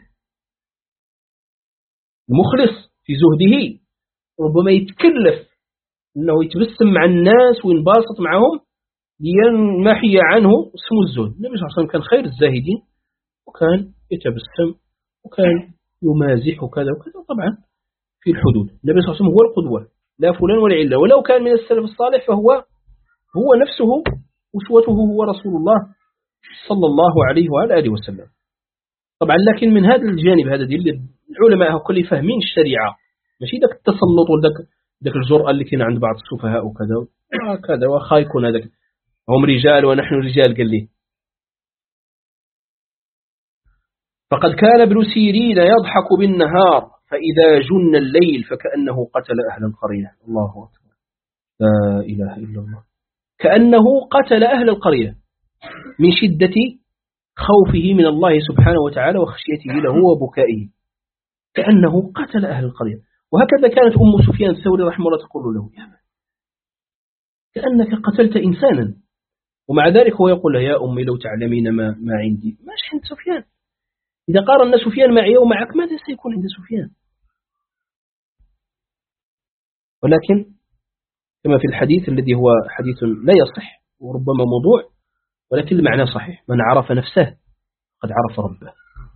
المخلص في زهده ربما يتكلف أنه يتبسم مع الناس وينبسط معهم لينمحي عنه اسم الزهد. النبي صلى الله عليه وسلم كان خير الزاهدين، وكان يتبسم وكان يمازح وكذا وكذا، طبعا في الحدود. النبي صلى الله عليه وسلم هو القدوة، لا فلان ولا علة. ولو كان من السلف الصالح فهو هو نفسه أسوته، هو رسول الله صلى الله عليه وعلى آله وسلم. طبعا لكن من هذا الجانب هذا ديال العلماء هكا اللي فاهمين الشريعة، ماشي داك التسلط وداك داك الجرأة اللي كاين عند بعض السفهاء وكذا وكذا، واخا يكون هذاك هم رجال ونحن رجال قال لي. فقد كان ابن سيرين يضحك بالنهار، فإذا جن الليل فكأنه قتل أهل القرية. الله أكبر، لا إله إلا الله. كأنه قتل أهل القرية من شدة خوفه من الله سبحانه وتعالى وخشيته له وبكائه، كأنه قتل أهل القرية. وهكذا كانت أم سفيان الثوري رحمه الله تقول له: يا كأنك قتلت إنسانا، ومع ذلك هو يقول له: يا أمي لو تعلمين ما, ما عندي. ماش عند سفيان، إذا قارن سفيان معي ومعك ماذا سيكون عند سفيان؟ ولكن كما في الحديث الذي هو حديث لا يصح وربما موضوع، ولكن المعنى صحيح: من عرف نفسه قد عرف ربه.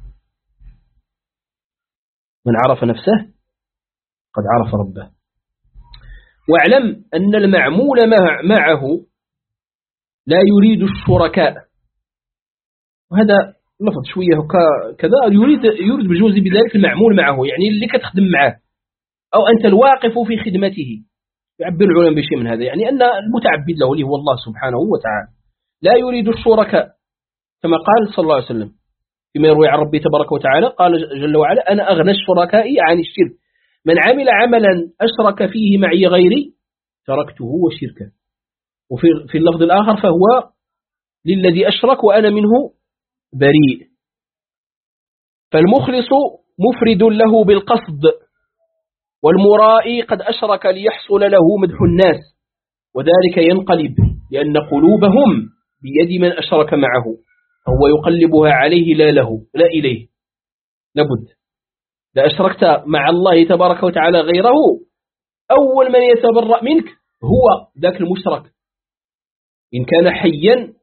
من عرف نفسه قد عرف ربه. واعلم أن المعمول معه لا يريد الشركاء، وهذا لفظ شوية كذا، يريد يريد بجوز بذلك المعمول معه، يعني اللي كتخدم معه أو أنت الواقف في خدمته. يعبر العلماء بشيء من هذا، يعني أن المتعبد له اللي هو الله سبحانه وتعالى لا يريد الشركاء، كما قال صلى الله عليه وسلم فيما يروي عن ربي تبارك وتعالى، قال جل وعلا: أنا أغنى الشركاء عن الشرك، من عمل عملا أشرك فيه معي غيري تركته وشركه. وفي في اللفظ الآخر: فهو للذي أشرك وأنا منه بريء. فالمخلص مفرد له بالقصد، والمرائي قد أشرك ليحصل له مدح الناس، وذلك ينقلب لأن قلوبهم بيد من أشرك معه، هو يقلبها عليه لا له لا إليه. لابد إذا أشركت مع الله تبارك وتعالى غيره، أول من يتبرأ منك هو ذاك المشرك، إن كان حيا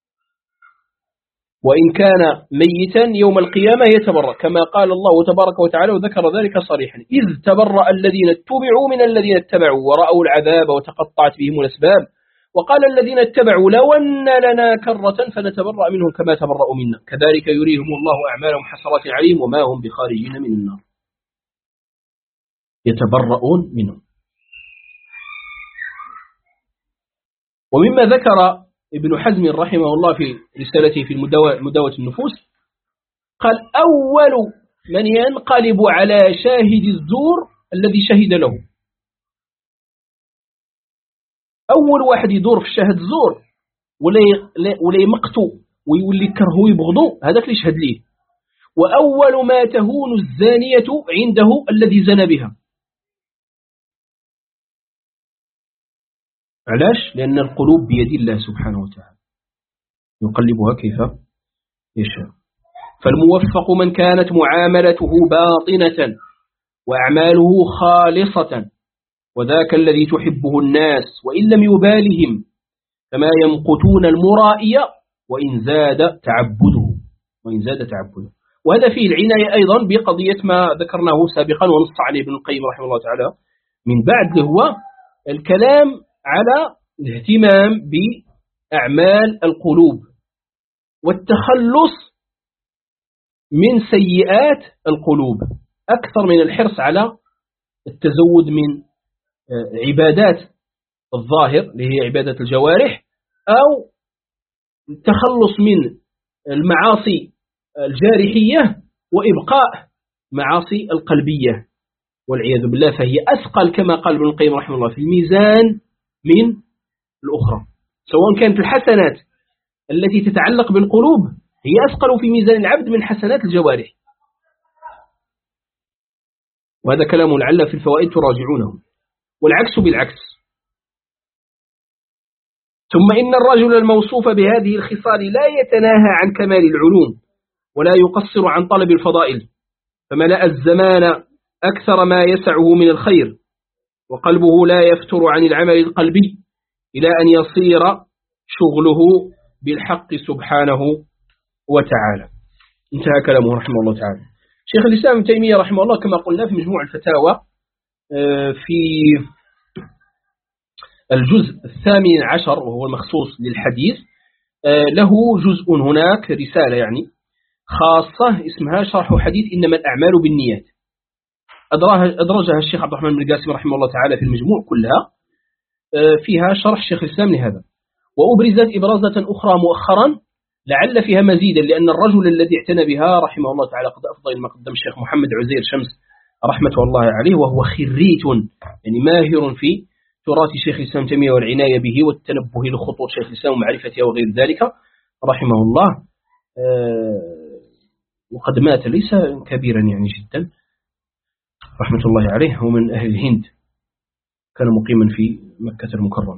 وإن كان ميتا يوم القيامة يتبرأ، كما قال الله تبارك وتعالى وذكر ذلك صريحا: إذ تبرأ الذين اتبعوا من الذين اتبعوا ورأوا العذاب وتقطعت بهم الأسباب، وقال الذين اتبعوا لو أن لنا كرة فنتبرأ منهم كما تبرأوا منا كذلك يريهم الله أعمالهم حسرات عليهم وما هم بخارجين من النار. يتبرؤون منهم. ومما ذكر ابن حزم رحمه الله في رسالته في مداوة النفوس، قال: أول من ينقلب على شاهد الزور الذي شهد له. أول واحد يدور في الشاهد الزور ولا يمقتو ويولي كرهو يبغضو هذاك اللي شهد ليه. وأول ما تهون الزانية عنده الذي زنى بها. علاش؟ لأن القلوب بيد الله سبحانه وتعالى يقلبها كيف يشاء. فالموفق من كانت معاملته باطنة وأعماله خالصة، وذاك الذي تحبه الناس وإن لم يبالهم، كما يمقتون المرائي وإن زاد تعبده وإن زاد تعبده. وهذا فيه العناية أيضا بقضية ما ذكرناه سابقا ونص عليه ابن القيم رحمه الله تعالى من بعد، اللي هو الكلام على الاهتمام بأعمال القلوب والتخلص من سيئات القلوب أكثر من الحرص على التزود من عبادات الظاهر اللي هي عبادة الجوارح، أو التخلص من المعاصي الجارحية وإبقاء معاصي القلبية والعياذ بالله، فهي أثقل كما قال ابن القيم رحمه الله في الميزان من الأخرى. سواء كانت الحسنات التي تتعلق بالقلوب هي أثقل في ميزان العبد من حسنات الجوارح. وهذا كلام لعل في الفوائد تراجعونه. والعكس بالعكس. ثم إن الرجل الموصوف بهذه الخصال لا يتناهى عن كمال العلوم ولا يقصر عن طلب الفضائل، فملأ الزمان أكثر ما يسعه من الخير، وقلبه لا يفتر عن العمل القلبي إلى أن يصير شغله بالحق سبحانه وتعالى. انتهى كلامه رحمه الله تعالى. شيخ الإسلام ابن تيمية رحمه الله كما قلنا في مجموع الفتاوى في الجزء الثامن عشر وهو المخصوص للحديث، له جزء هناك رسالة يعني خاصة اسمها شرح حديث إنما الأعمال بالنيات، أدرجها الشيخ عبد الرحمن بن القاسم رحمه الله تعالى في المجموع كلها، فيها شرح شيخ الإسلام لهذا. وأبرزت إبرازة أخرى مؤخرا لعل فيها مزيدا، لأن الرجل الذي اعتنى بها رحمه الله تعالى قد أفضل ما قدم الشيخ محمد عزير شمس رحمة الله عليه، وهو خريت يعني ماهر في تراث شيخ الإسلام تيمية والعناية به والتنبه لخطوط شيخ الإسلام ومعرفتها وغير ذلك رحمه الله. وقد مات ليس كبيرا يعني جدا رحمة الله عليه، هو من أهل الهند، كان مقيما في مكة المكرمة.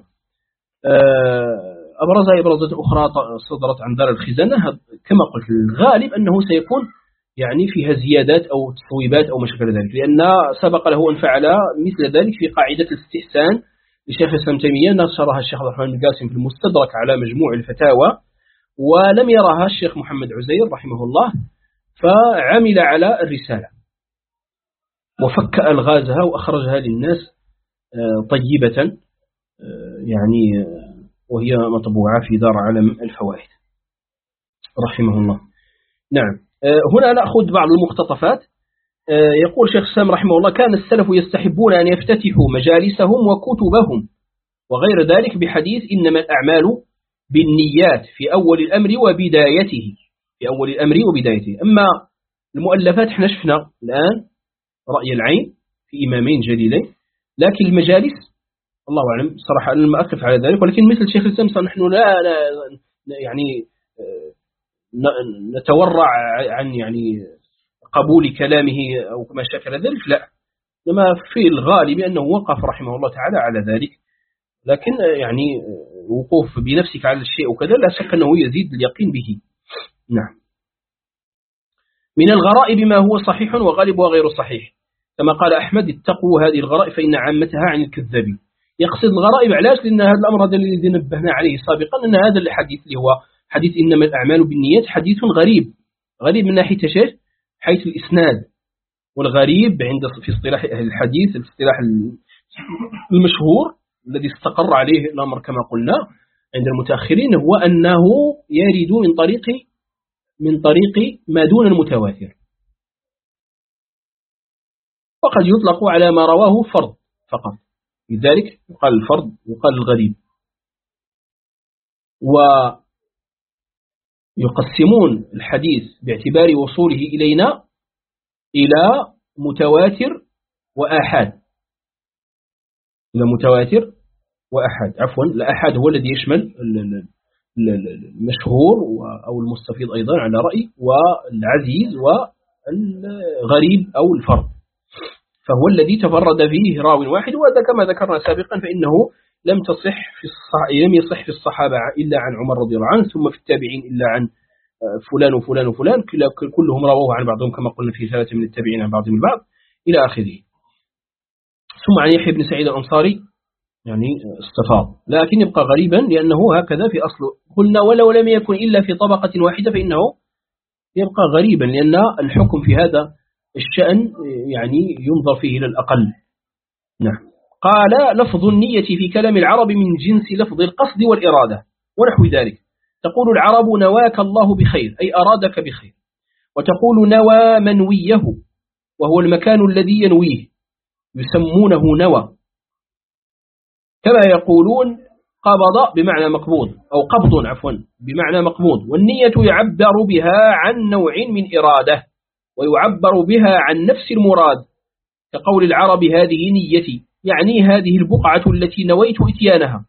أبرزها إبرازات أخرى صدرت عن دار الخزانة، كما قلت الغالب أنه سيكون يعني فيها زيادات أو تصويبات أو ما شابه ذلك، لأن سبق له أن فعل مثل ذلك في قاعدة الاستحسان لشيخ الإسلام تيمية، نشرها الشيخ عبد الرحمن بن قاسم في المستدرك على مجموع الفتاوى، ولم يرها الشيخ محمد عزير رحمه الله، فعمل على الرسالة وفك ألغازها وأخرجها للناس طيبة يعني، وهي مطبوعة في دار علم الفوائد رحمه الله. نعم، هنا نأخذ بعض المقتطفات. يقول شيخ الإسلام رحمه الله: كان السلف يستحبون أن يفتتحوا مجالسهم وكتبهم وغير ذلك بحديث إنما الأعمال بالنيات في أول الأمر وبدايته، في أول الأمر وبدايته. أما المؤلفات احنا شفنا الآن رأي العين في إمامين جليلين، لكن المجالس الله أعلم صراحة لم أقف على ذلك، ولكن مثل شيخ الإسلام نحن لا, لا يعني نتورع عن يعني قبول كلامه أو ما شاكل ذلك، لا، لما في الغالب أنه وقف رحمه الله تعالى على ذلك، لكن يعني وقوف بنفسك على الشيء وكذا لا شك أنه يزيد اليقين به. نعم. من الغرائب ما هو صحيح وغالب وغير صحيح، كما قال أحمد: اتقوا هذه الغرائب فإن عامتها عن الكذابين. يقصد الغرائب علاش؟ لأن هذا الأمر هذا الذي نبهنا عليه سابقا، أن هذا الحديث اللي هو حديث إنما الأعمال بالنيات حديث غريب، غريب من ناحية شيء حيث الإسناد، والغريب عند في اصطلاح أهل الحديث الاصطلاح المشهور الذي استقر عليه الأمر كما قلنا عند المتأخرين هو أنه يرد من طريق من طريق ما دون المتواتر، وقد يطلق على ما رواه فرد فقط، لذلك يقال الفرد ويقال الغريب. ويقسمون الحديث باعتبار وصوله إلينا إلى متواتر وآحاد، إلى متواتر وآحاد عفوا الآحاد هو الذي يشمل المشهور أو المستفيض أيضا على رأي، والعزيز والغريب أو الفرد، فهو الذي تفرد فيه راو واحد. وهذا كما ذكرنا سابقا فإنه لم تصح في الصح... لم يصح في الصحابة إلا عن عمر رضي الله عنه، ثم في التابعين إلا عن فلان وفلان وفلان، كلهم رووه عن بعضهم كما قلنا في ثلاثة من التابعين عن بعضهم البعض إلى آخره. ثم عن يحيى بن سعيد الأنصاري يعني استفاض، لكن يبقى غريبا لأنه هكذا في أصله. قلنا ولو لم يكن إلا في طبقة واحدة فإنه يبقى غريبا، لأن الحكم في هذا الشأن يعني ينظر فيه إلى الأقل. نعم. قال: لفظ النية في كلام العرب من جنس لفظ القصد والإرادة ونحو ذلك. تقول العرب: نواك الله بخير، أي أرادك بخير، وتقول نوى منويه، وهو المكان الذي ينويه، يسمونه نوى، كما يقولون قبض بمعنى مقبوض أو قبض عفوا بمعنى مقبوض. والنية يعبر بها عن نوع من إرادة، ويعبر بها عن نفس المراد، كقول العرب: هذه نيتي، يعني هذه البقعة التي نويت إتيانها،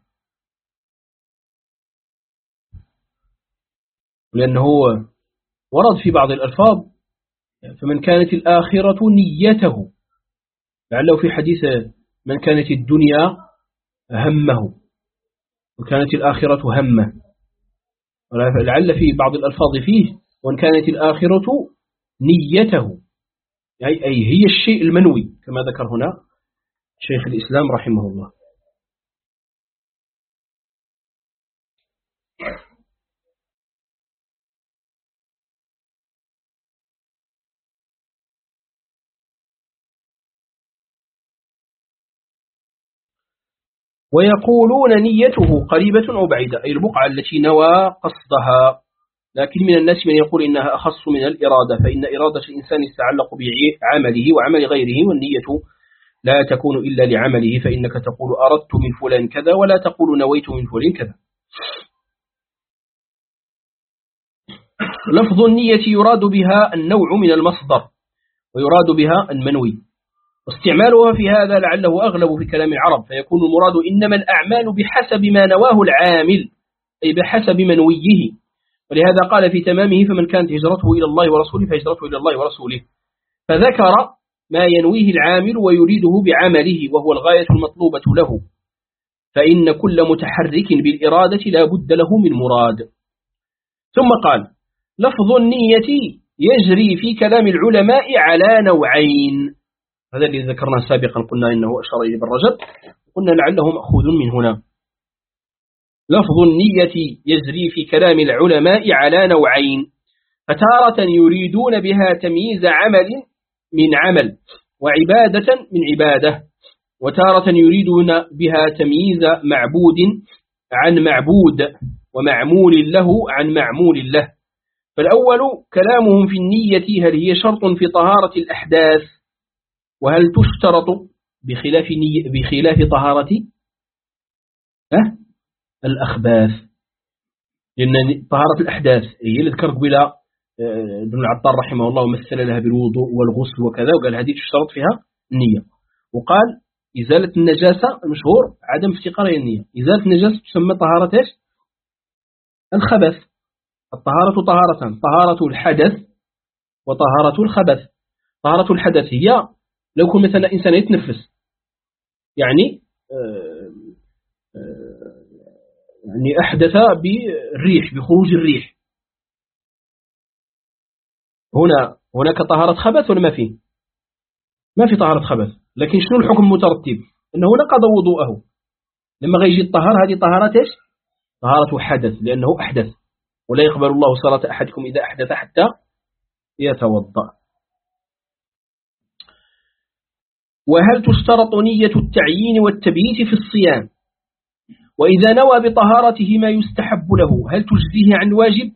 لأنه ورد في بعض الألفاظ: فمن كانت الآخرة نيته، لعله في حديث من كانت الدنيا همه وكانت الآخرة همه، لعل في بعض الألفاظ فيه وإن كانت الآخرة نيته، أي هي الشيء المنوي كما ذكر هنا شيخ الإسلام رحمه الله. ويقولون نيته قريبة أو بعيدة، أي البقعة التي نوى قصدها. لكن من الناس من يقول إنها أخص من الإرادة، فإن إرادة الإنسان يتعلق بعمله وعمل غيره، والنية لا تكون إلا لعمله، فإنك تقول أردت من فلان كذا ولا تقول نويت من فلان كذا. لفظ النية يراد بها النوع من المصدر، ويراد بها المنوي، واستعمالها في هذا لعله أغلب في كلام العرب، فيكون المراد إنما الأعمال بحسب ما نواه العامل، أي بحسب منويه، ولهذا قال في تمامه فمن كانت هجرته إلى الله ورسوله فهجرته إلى الله ورسوله، فذكر ما ينويه العامل ويريده بعمله وهو الغاية المطلوبة له، فإن كل متحرك بالإرادة لا بد له من مراد. ثم قال لفظ النية يجري في كلام العلماء على نوعين، هذا الذي ذكرناه سابقا، قلنا إنه أشار إليه بالرجل، قلنا لعله مأخوذ من هنا. لفظ النية يجري في كلام العلماء على نوعين، فتارة يريدون بها تمييز عمل من عمل وعبادة من عبادة، وتارة يريدون بها تمييز معبود عن معبود ومعمول له عن معمول له. فالأول كلامهم في النية هل هي شرط في طهارة الأحداث، وهل تشترط بخلاف, بخلاف طهارة أه؟ الأخباث، لأن طهارة الأحداث هي اللي ذكر قبل ابن العطار رحمه الله مثل لها بالوضوء والغسل وكذا، وقال هذه تشترط فيها النية، وقال إزالة النجاسة المشهور عدم افتقارها النية، إزالة النجاسة تسمى طهارة إيش؟ الخبث. الطهارة طهارتان، طهارة الحدث وطهارة الخبث. طهارة الحدث هي لو كان مثلا إنسان يتنفس، يعني آه آه يعني أحدث بالريح، بخروج الريح، هنا هناك طهارة خبث ولا ما فيه؟ ما في طهارة خبث، لكن شنو الحكم المترتب؟ أنه نقض وضوءه لما غيجي الطهارة، هذه طهارة إيش؟ طهارة حدث، لأنه أحدث، ولا يقبل الله صلاة أحدكم إذا أحدث حتى يتوضأ. وهل تشترط نية التعيين والتبييت في الصيام؟ وإذا نوى بطهارته ما يستحب له هل تجزيه عن واجب؟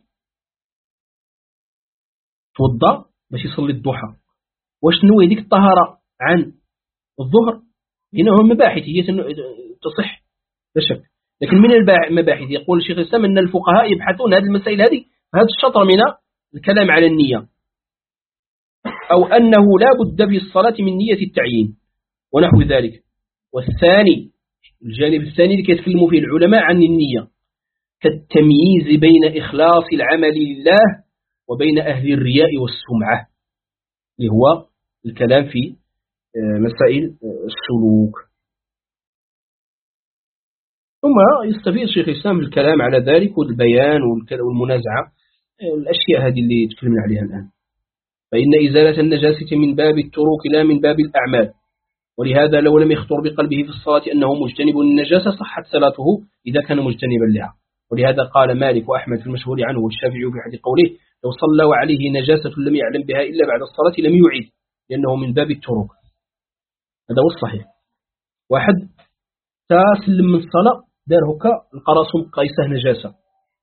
توضأ باش يصلي الضحى، واش نوي ديك الطهارة عن الظهر؟ هنا هو مباحث هي تصح لا شك، لكن من المباحث يقول الشيخ الإسلام أن الفقهاء يبحثون هذه المسائل هذه هذا الشطر من الكلام على النية، أو أنه لا بد في الصلاة من نية التعيين ونحو ذلك. والثاني الجانب الثاني اللي يتكلموا فيه العلماء عن النية كالتمييز بين إخلاص العمل لله وبين أهل الرياء والسمعة، اللي هو الكلام في مسائل السلوك. ثم يستفيد الشيخ الإسلام في الكلام على ذلك والبيان والمنازعة، الأشياء هذه اللي تكلمنا عليها الآن. فإن إزالة النجاسة من باب التروك لا من باب الأعمال، ولهذا لو لم يخطر بقلبه في الصلاة أنه مجتنب النجاسة صحت صلاته إذا كان مجتنبا لها. ولهذا قال مالك وأحمد في المشهور عنه والشافعي في أحد قوله لو صلى وعليه نجاسة لم يعلم بها إلا بعد الصلاة لم يعيد، لأنه من باب التروك. هذا هو الصحيح. واحد تسلم من الصلاة دار هكا القراصم قيسه نجاسة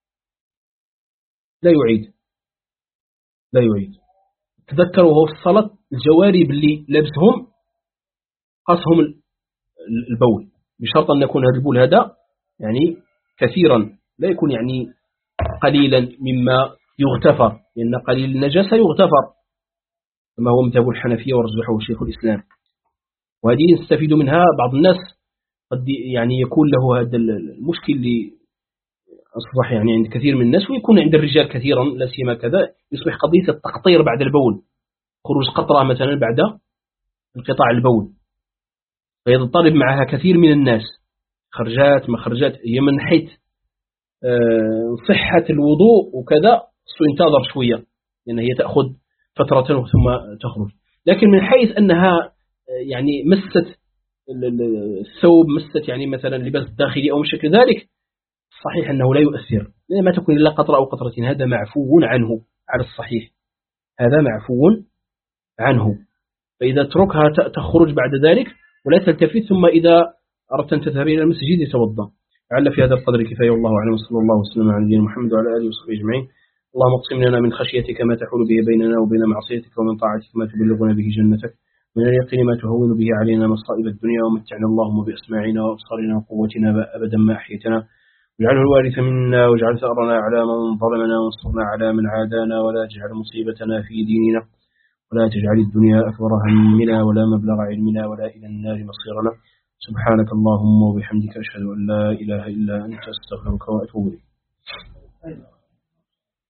لا يعيد لا يعيد تذكروا هو في الصلاة الجوارب اللي لابسهم قصهم البول، بشرط أن يكون هذا البول هذا يعني كثيرا لا يكون يعني قليلا مما يغتفر، لأن قليل النجاسة يغتفر كما هو مذهب الحنفية ورجحه شيخ الإسلام. وهذه نستفيد منها بعض الناس قد يعني يكون له هذا المشكل اللي أصبح يعني عند كثير من الناس ويكون عند الرجال كثيرا لا سيما كذا، يصبح قضية التقطير بعد البول، خروج قطرة مثلا بعد انقطاع البول، فيضطرب معها كثير من الناس، خرجات مخرجات، هي من حيث صحة الوضوء وكذا ينتظر شوية لأن هي تأخذ فترة ثم تخرج، لكن من حيث أنها يعني مست الثوب، مست يعني مثلا لباس داخلي أو شكل ذلك، صحيح أنه لا يؤثر لأن ما تكون إلا قطرة أو قطرتين، هذا معفو عنه على الصحيح، هذا معفو عنه. فإذا تركها تخرج بعد ذلك ولا تلتفت، ثم إذا أردت أن تذهب إلى المسجد يتوضأ. لعل في هذا القدر كفاية، والله أعلم، صلى الله وسلم على نبينا محمد وعلى آله وصحبه أجمعين. اللهم اقسم لنا من خشيتك ما تحول به بيننا وبين معصيتك، ومن طاعتك ما تبلغنا به جنتك، من اليقين ما تهون به علينا مصائب الدنيا، ومتعنا اللهم بأسماعنا وأبصارنا وقوتنا أبدا ما أحيتنا، واجعله الوارث منا، واجعل ثأرنا على من ظلمنا، وانصرنا على من عادانا، ولا تجعل مصيبتنا في ديننا، ولا تجعل الدنيا أكبر همنا ولا مبلغ علمنا ولا إلى النار مصيرنا. سبحانك اللهم وبحمدك أشهد أن لا إله إلا أنت أستغفرك وأتوب إليك.